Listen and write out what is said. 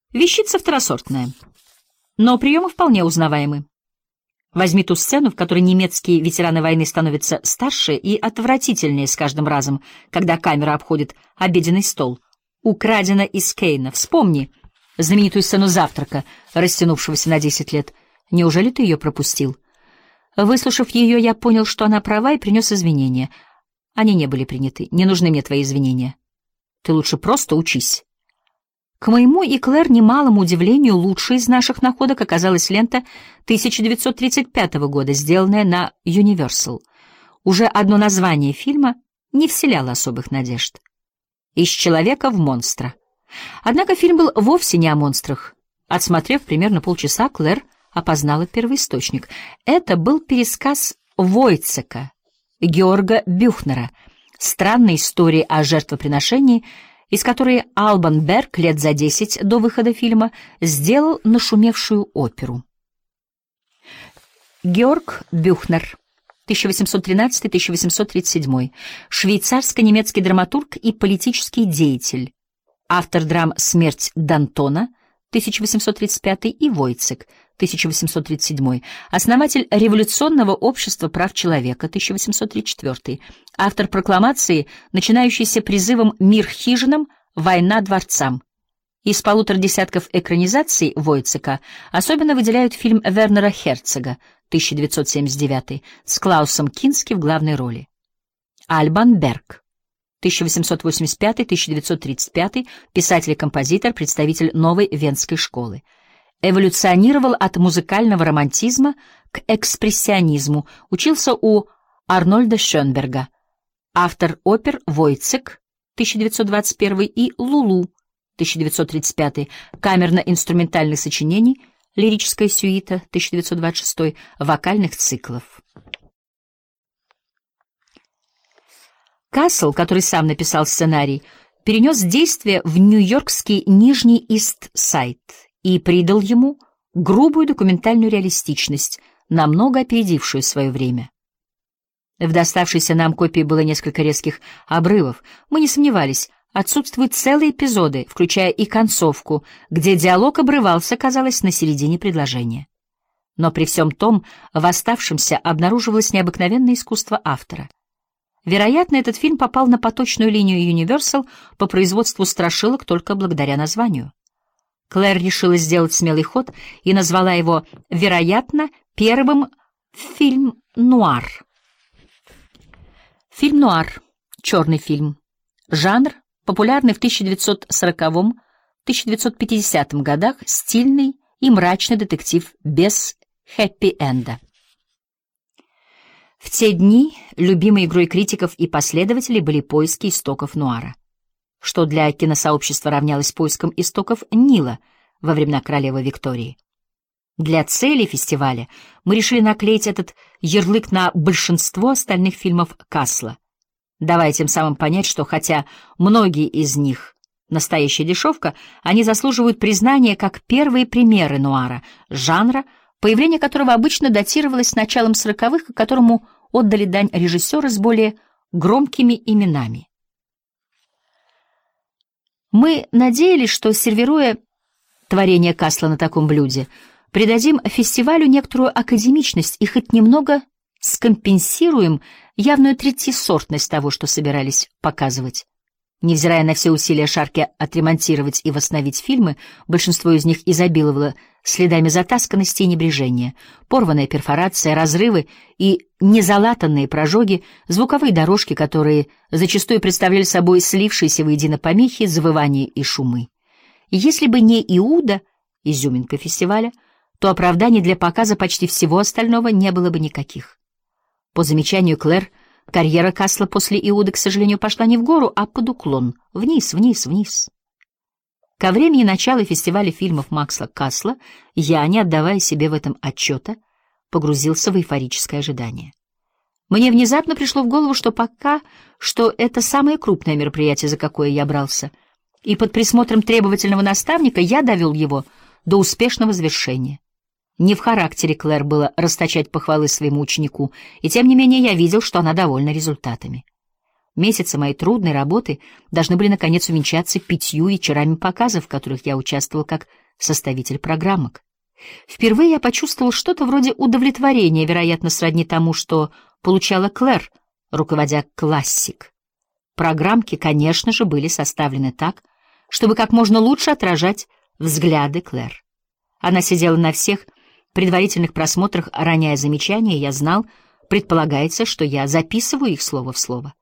Вещица второсортная, но приемы вполне узнаваемы. Возьми ту сцену, в которой немецкие ветераны войны становятся старше и отвратительнее с каждым разом, когда камера обходит обеденный стол. Украдена из Кейна. Вспомни знаменитую сцену завтрака, растянувшегося на 10 лет. Неужели ты ее пропустил? Выслушав ее, я понял, что она права, и принес извинения. Они не были приняты. Не нужны мне твои извинения. Ты лучше просто учись. К моему и Клэр немалому удивлению, лучшей из наших находок оказалась лента 1935 года, сделанная на Universal. Уже одно название фильма не вселяло особых надежд. «Из человека в монстра». Однако фильм был вовсе не о монстрах. Отсмотрев примерно полчаса, Клэр опознала первоисточник. Это был пересказ Войцека, Георга Бюхнера, странной истории о жертвоприношении, из которой Албан Берг лет за 10 до выхода фильма сделал нашумевшую оперу. Георг Бюхнер, 1813-1837, швейцарско-немецкий драматург и политический деятель, автор драм «Смерть Д'Антона» 1835 и «Войцек» 1837, основатель революционного общества прав человека 1834, автор прокламации, начинающейся призывом «Мир хижинам, война дворцам». Из 150 десятков экранизаций Войцека особенно выделяют фильм Вернера Херцога 1979 с Клаусом Кински в главной роли. Альбан Берг, 1885-1935, писатель и композитор, представитель новой венской школы. Эволюционировал от музыкального романтизма к экспрессионизму, учился у Арнольда Шönberga, автор опер «Войцек» 1921 и «Лулу» 1935, камерно-инструментальных сочинений, лирическая сюита 1926, вокальных циклов. Кассел, который сам написал сценарий, перенес действие в нью-йоркский Нижний Ист-Сайд и придал ему грубую документальную реалистичность, намного опередившую свое время. В доставшейся нам копии было несколько резких обрывов. Мы не сомневались, отсутствуют целые эпизоды, включая и концовку, где диалог обрывался, казалось, на середине предложения. Но при всем том, в оставшемся обнаруживалось необыкновенное искусство автора. Вероятно, этот фильм попал на поточную линию Universal по производству страшилок только благодаря названию. Клэр решила сделать смелый ход и назвала его, вероятно, первым фильм-нуар. Фильм-нуар — черный фильм. Жанр, популярный в 1940-1950 годах, стильный и мрачный детектив без хэппи-энда. В те дни любимой игрой критиков и последователей были поиски истоков нуара, что для киносообщества равнялось поискам истоков Нила во времена королевы Виктории. Для целей фестиваля мы решили наклеить этот ярлык на большинство остальных фильмов Кассла, давая тем самым понять, что хотя многие из них настоящая дешевка, они заслуживают признания как первые примеры нуара, жанра, появление которого обычно датировалось началом 40-х, и которому отдали дань режиссеры с более громкими именами. Мы надеялись, что, сервируя творение Кассла на таком блюде, придадим фестивалю некоторую академичность и хоть немного скомпенсируем явную третьесортность того, что собирались показывать. Невзирая на все усилия Шарки отремонтировать и восстановить фильмы, большинство из них изобиловало следами затасканности и небрежения, порванная перфорация, разрывы и незалатанные прожоги, звуковые дорожки, которые зачастую представляли собой слившиеся воедино помехи, завывания и шумы. И если бы не Иуда, изюминка фестиваля, то оправданий для показа почти всего остального не было бы никаких. По замечанию Клэр, карьера Кассла после Иуды, к сожалению, пошла не в гору, а под уклон, вниз, вниз, вниз. Ко времени начала фестиваля фильмов Макса Кассла я, не отдавая себе в этом отчета, погрузился в эйфорическое ожидание. Мне внезапно пришло в голову, что пока что это самое крупное мероприятие, за какое я брался, и под присмотром требовательного наставника я довел его до успешного завершения. Не в характере Клэр было расточать похвалы своему ученику, и тем не менее я видел, что она довольна результатами. Месяцы моей трудной работы должны были, наконец, увенчаться 5 вечерами показов, в которых я участвовал как составитель программок. Впервые я почувствовал что-то вроде удовлетворения, вероятно, сродни тому, что получала Клэр, руководя «Классик». Программки, конечно же, были составлены так, чтобы как можно лучше отражать взгляды Клэр. Она сидела на всех предварительных просмотрах, роняя замечания, и я знал, предполагается, что я записываю их слово в слово.